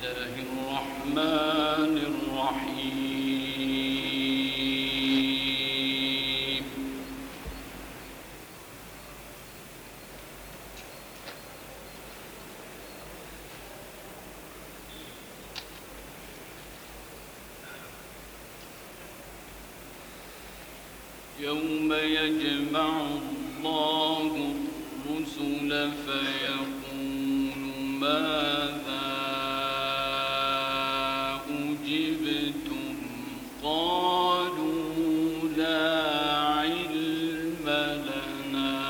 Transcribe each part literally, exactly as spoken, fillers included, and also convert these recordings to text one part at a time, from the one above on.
الله الرحمن الرحيم. يوم يجمع الله الرسل فيقول ماذا أجبتم قالوا لا علم لنا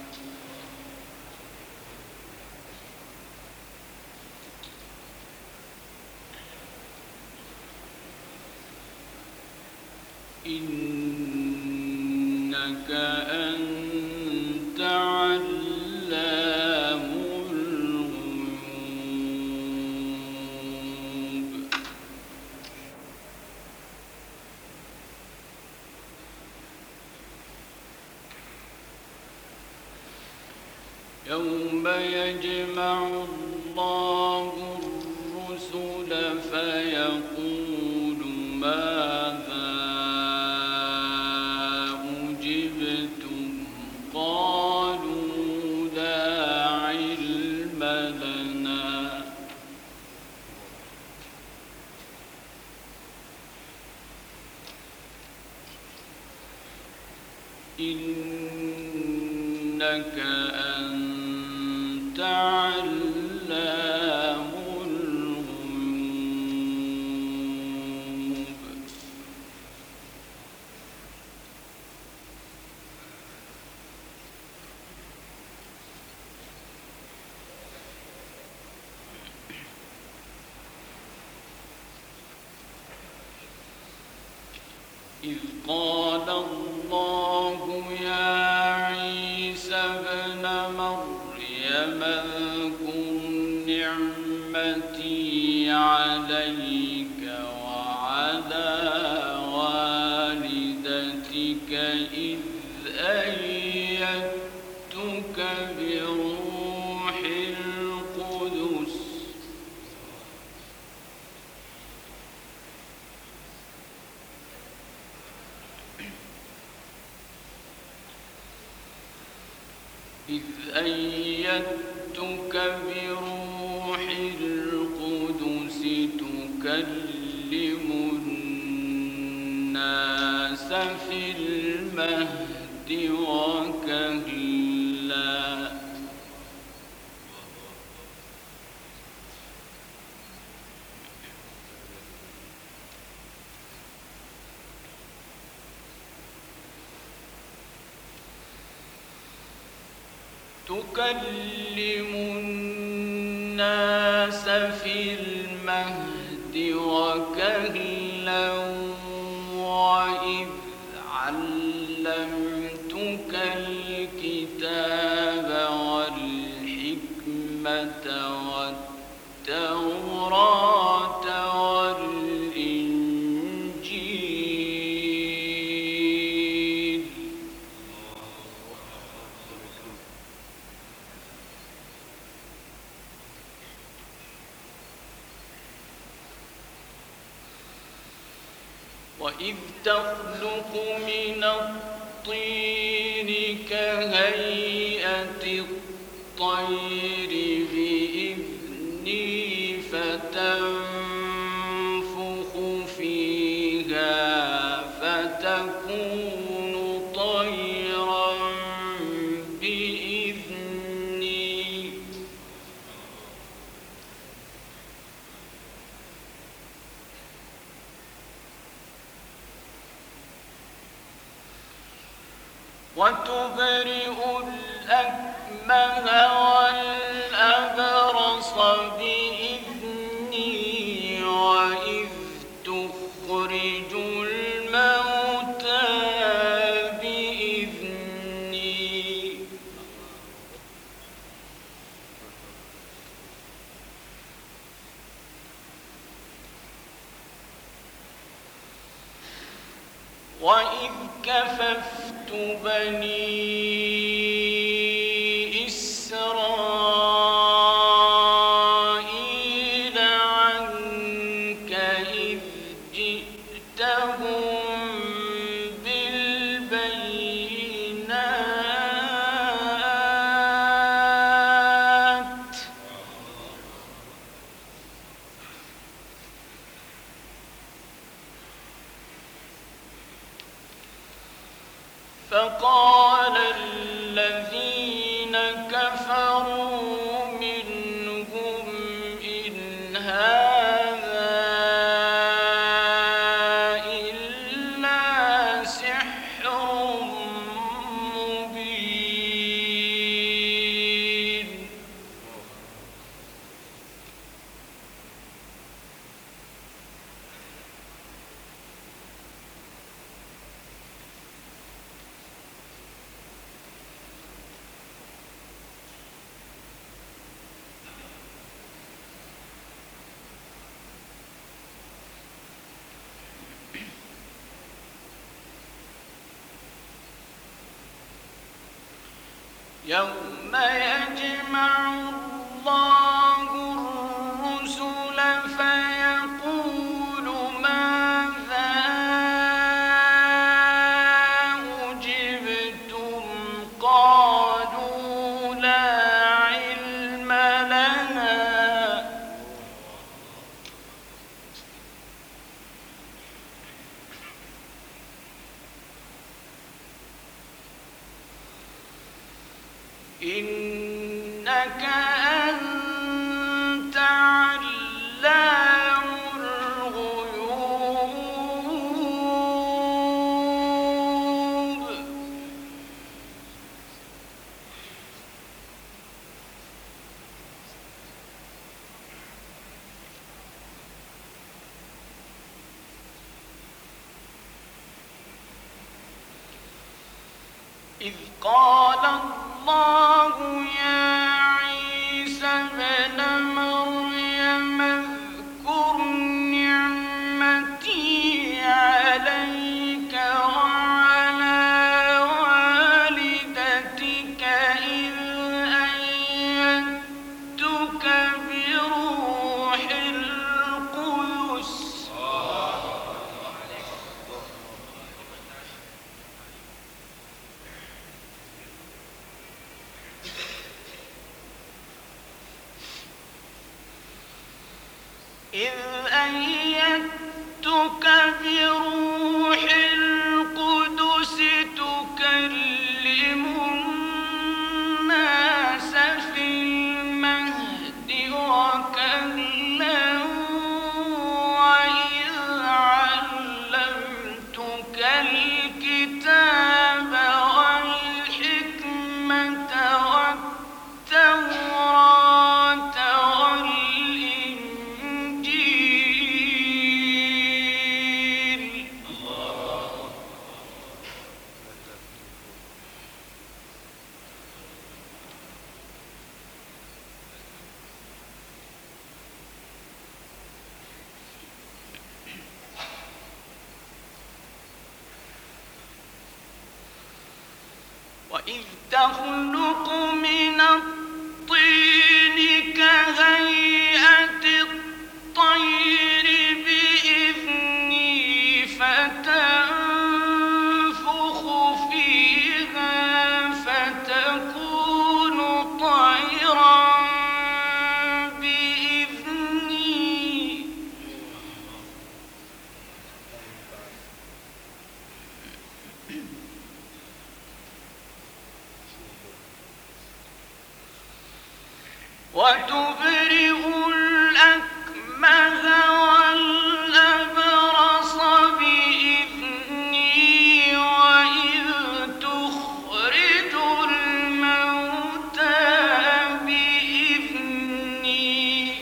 إنك أنت علام الغيوب. يوم يجمع الله الرسل فيقول ماذا أجبتم قالوا لا علم لنا إنك أنت علام الغيوب. إذ قال الله يا عيسى ابن مريم اذكر نعمتي عليك وعلى والدتك إذ أيدتك بروح القدس إذ أيدتك بروح القدس تكلم الناس في المهد وكهلا تكلم الناس في المهد وكهلا وإذ علمتك الكتاب والحكمة والتوراة والإنجيل وإذ تخلق من الطين كهيئة الطير بإذني فتنفخ فيها فتكون طيرا بإذني وتبرئ الأكمه والأبرص بإذني وإذ تخرج الموتى بإذني وإذ كففت بني إسرائيل عنك يوم يجمع الله الرسل فيقول ماذا أجبتم قالوا لا علم لنا إنك أنت علام الغيوب إذ قال الله يا عيسى ابن مريم اذكر نعمتي عليك وعلى والدتك إذ أيدتك بروح القدس إذ أيدتك بروح القدس تكلم الناس في المهد وكهلا وإذ علمتك الكتاب والحكمة والتوراة والإنجيل وإذ تخلق من الطين كهيئة الطير بإذني فتنفخ فيها فتكون طيرا بإذني وتبرئ الأكمه والأبرص بإذني وإذ تخرج الموتى بإذني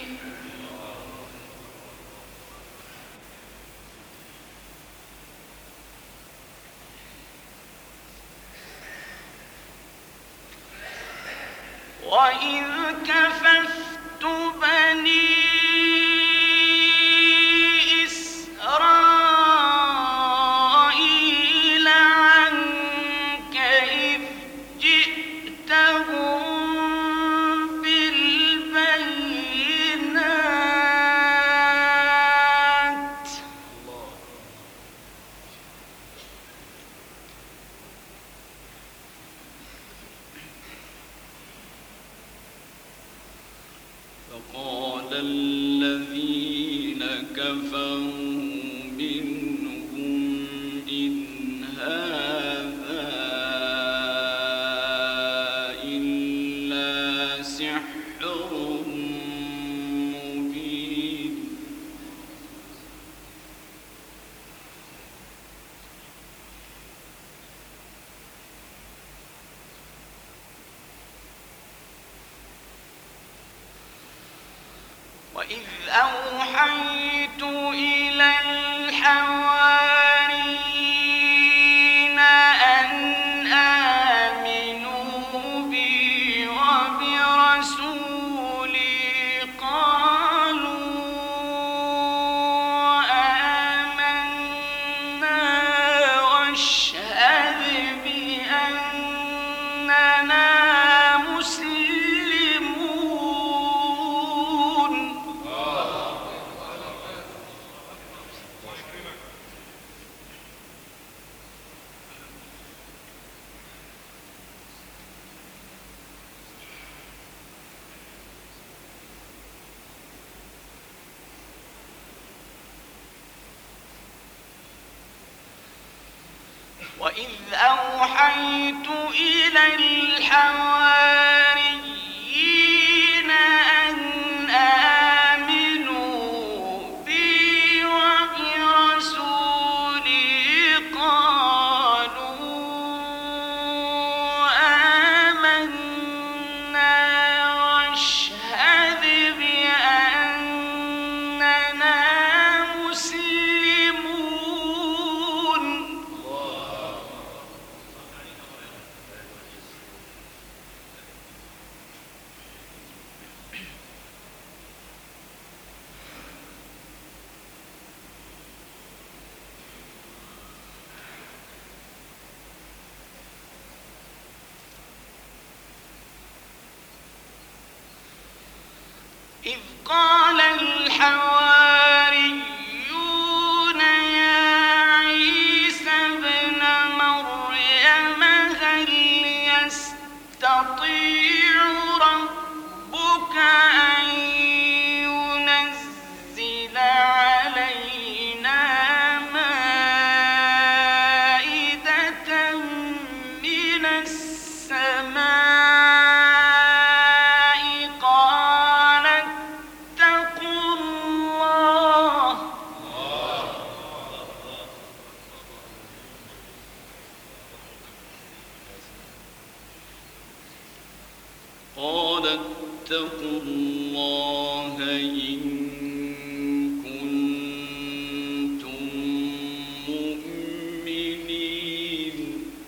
وإذ كففت بني إسرائيل عنك إذ جئتهم بالبينات فقال الذين كفروا منهم إن هذا إلا سحر مبين وإذ أوحيت إلى الحواريين أن آمنوا بي وبرسولي قالوا آمنا واشهد بأننا وإذ أوحيت إلى الحواريين أن آمنوا بي وبرسولي قالوا آمنا واشهد بأننا مسلمون. إذ قال الحواريون يا عيسى ابن مريم هل يستطيع ربك أن ينزل علينا مائدة من السماء؟ قال اتقوا الله إن كنتم مؤمنين.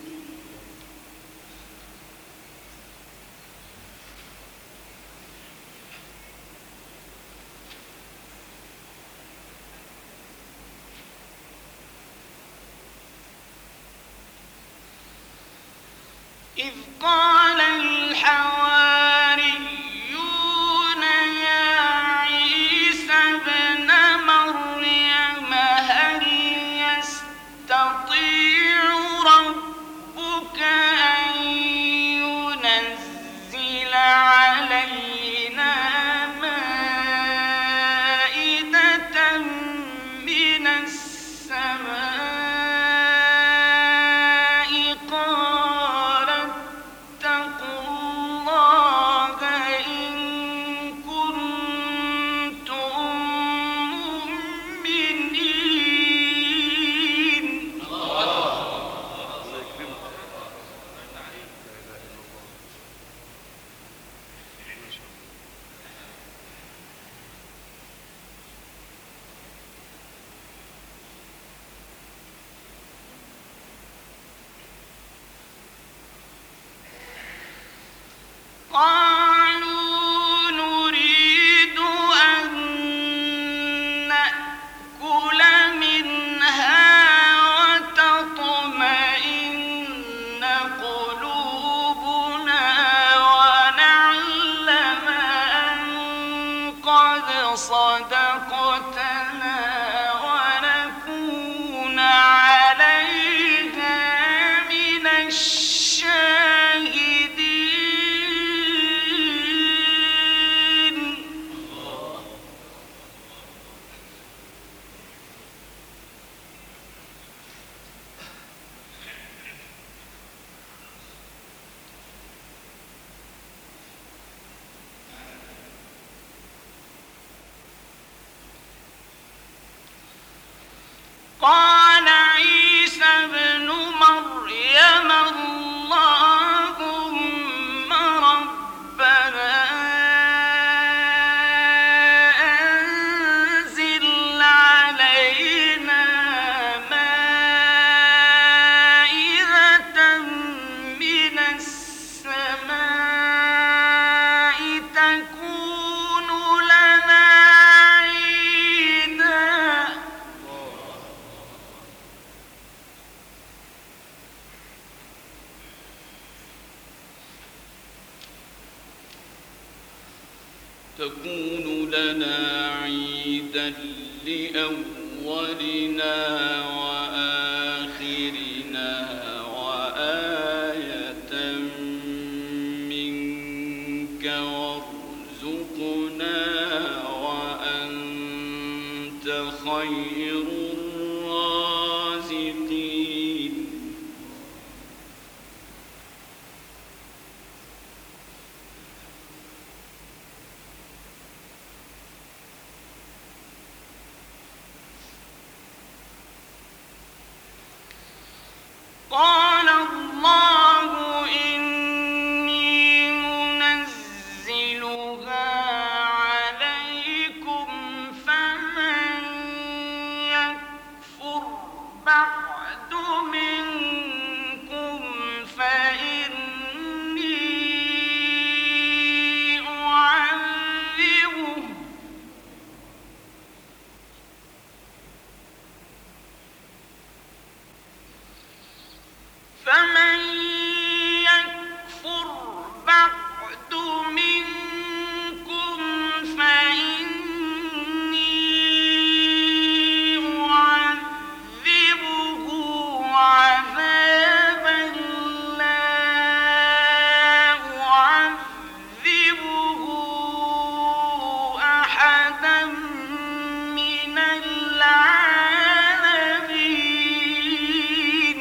إذ قال الحواريون يا عيسى ابن مريم هل يستطيع ربك أن ينزل علينا مائدة من السماء؟ قالوا نريد أن نأكل منها وتطمئن قلوبنا ونعلم أن قد صدقتنا ونكون عليها من الشاهدين. قال عيسى ابن مريم اللهم ربنا أنزل علينا مائدة من السماء تكون لنا عيدا. تكون لنا عيدا لأولنا وآخرنا وآية منك وارزقنا وأنت خير الرازقين. قال الله إني منزلها عليكم فمن يكفر بعد منكم فإني أعذبه فمن يكفر بعد منكم فإني أعذبه عذابا لا أعذبه أحدا من العالمين.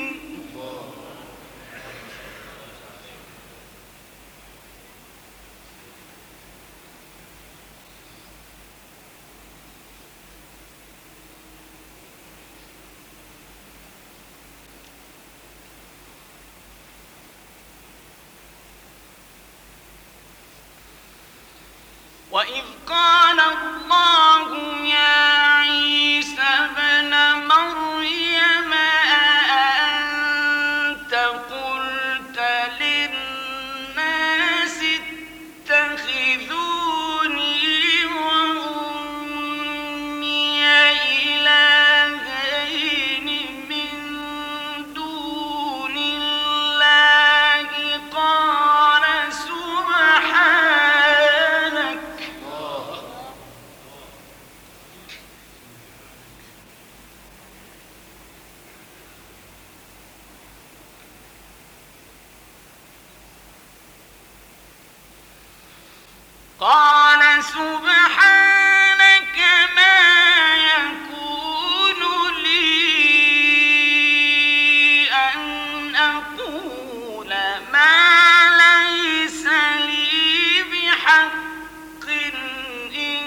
وإذ قال الله يا عيسى ابن مريم أأنت قلت للناس اتخذوني وأمي إلهين من دون الله قال سبحانك قال سبحانك ما يكون لي أن أقول ما ليس لي بحق إن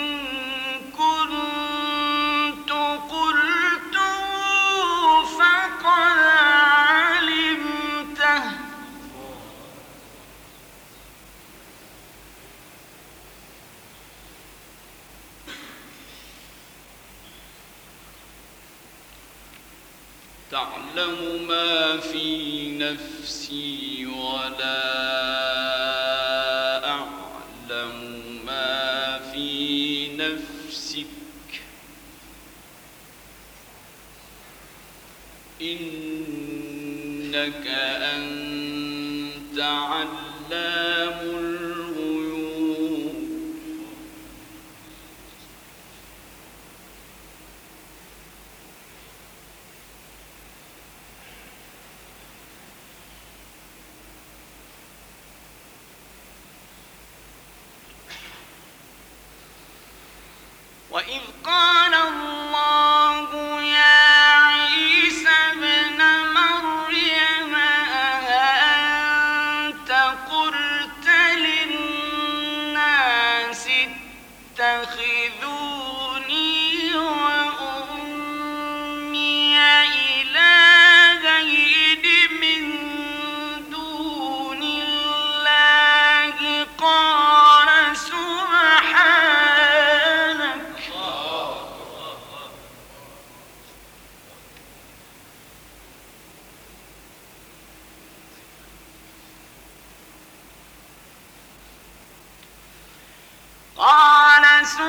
كنت قلته فقد علمته تعلم ما في نفسي ولا أعلم ما في نفسك إنك أنت علام الغيوب. وإذ قال الله يا عيسى ابن مريم أأنت قلت للناس اتخذوني وأمي إلهين من دون الله قال سبحانك قال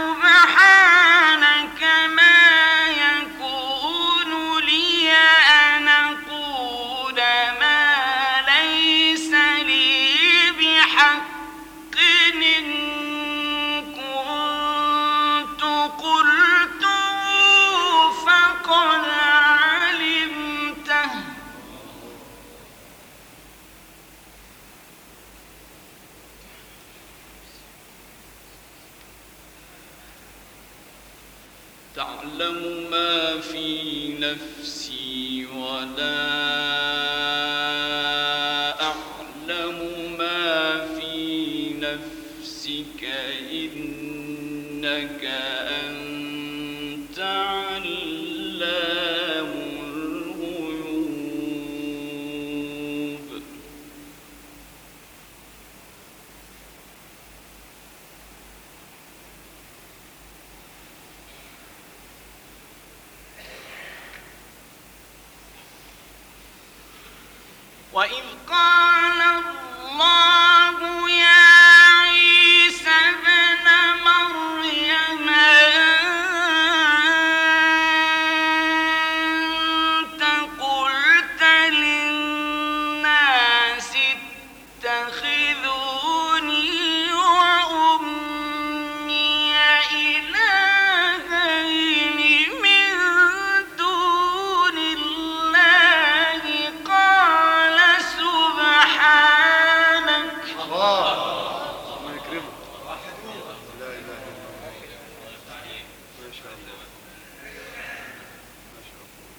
سبحانك ما يكون لي أن أقول ما ليس لي بحق إن كنت قلته فقد علمته تعلم ما في نفسي ولا أعلم ما في نفسك إنك أنت علام الغيوب. وإذ قال الله يا عيسى ابن مريم أنت قلت للناس اتخذوني وأمي إلهين من دون الله قال سبحانك الله يكرمك. لا إله إلا الله. ما شاء الله ما شاء الله.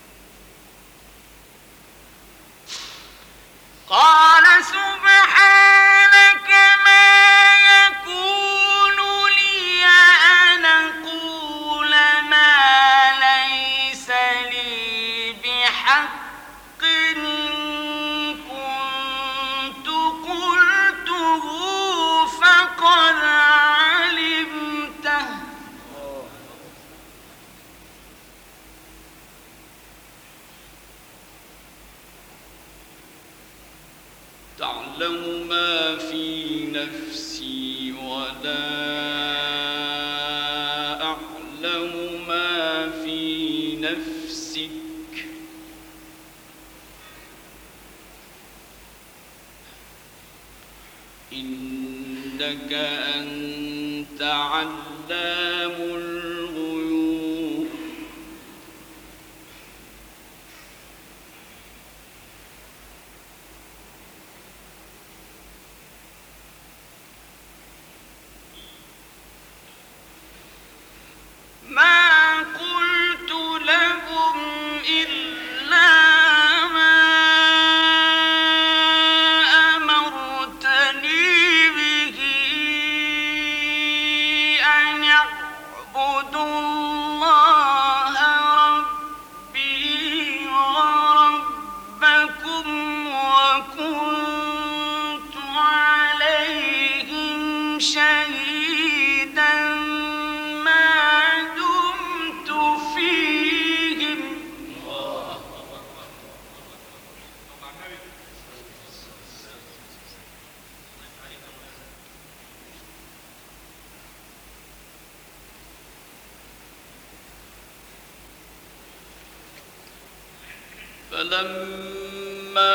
قال سبحانك ما يكون لي أن أقول ما ليس لي بحق إن كنت قلته فقد علمته تعلم ما في نفسي ولا أعلم ما في نفسك إنك أنت علام الغيوب ما قلت لهم إلا ما أمرتني به أن اعبدوا الله ربي وربكم وكنت عليهم شهيدا ما دمت فيهم فلما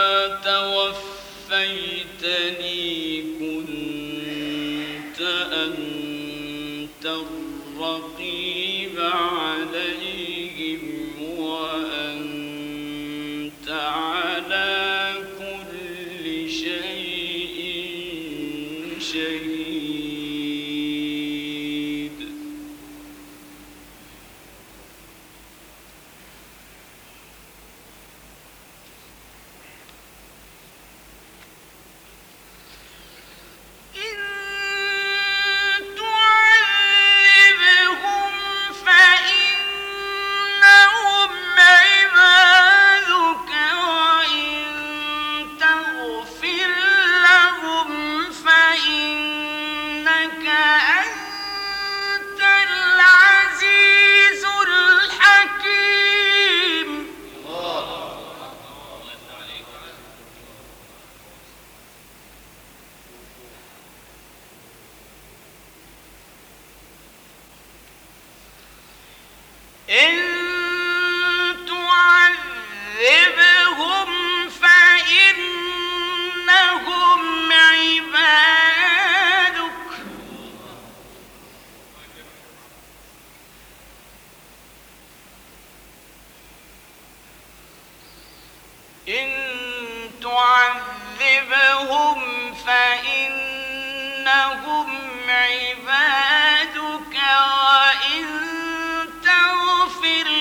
توفيتني كنت أنت الرقيب عليهم وأنت على كل شيء شهيد إن تعذبهم فإنهم عبادك وإن تغفر لهم فإنك أنت العزيز الحكيم إن تعذبهم فإنهم عبادك إن تعذبهم فإنهم عبادك وإن تغفر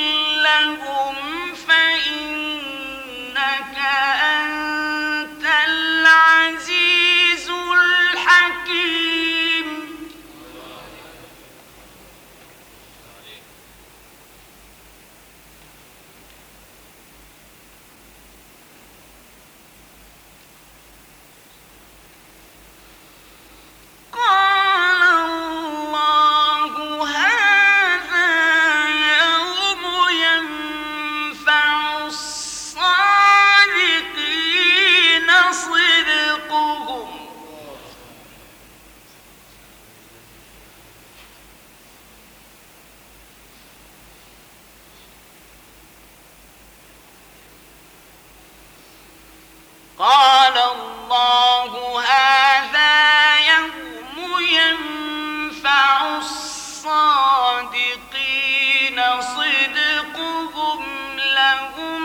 الصادقين صدقهم لهم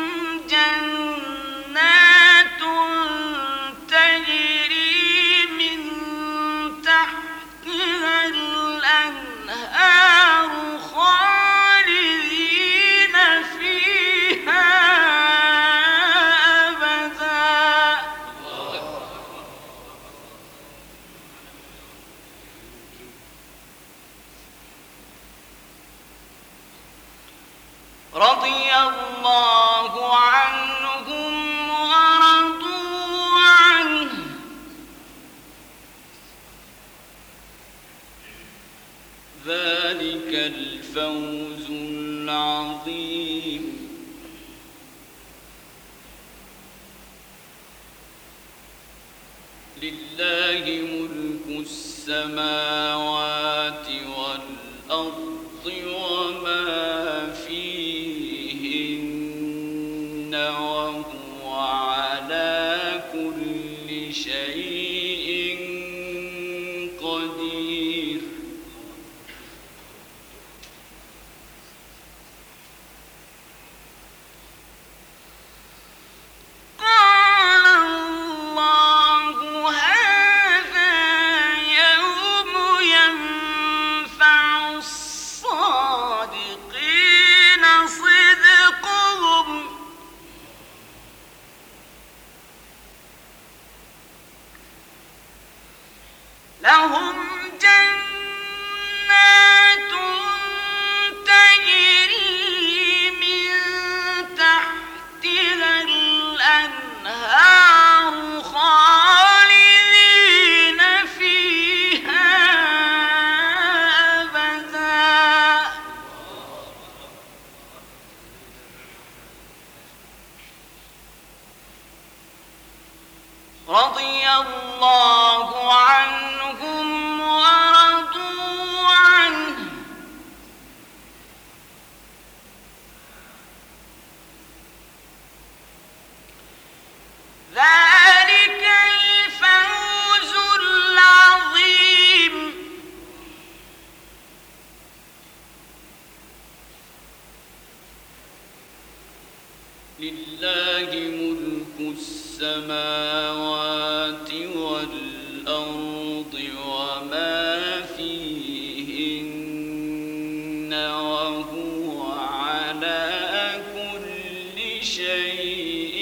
جنات تجري من تحتها الأنهار خالدين فيها أبدا. رضي الله عنهم ورضوا عنه ذلك الفوز العظيم. لله ملك السماوات والأرض وما فيهن وهو على كل شيء قدير. قال الله هذا يوم ينفع الصادقين صدقهم لهم جنات تجري من تحتها الأنهار خالدين فيها أبدا. رضي الله عنهم ورضوا عنه ذلك الفوز العظيم. لله ملك السماوات والأرض وما فيهن وهو على كل شيء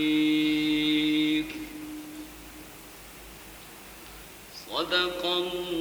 قدير. صدق الله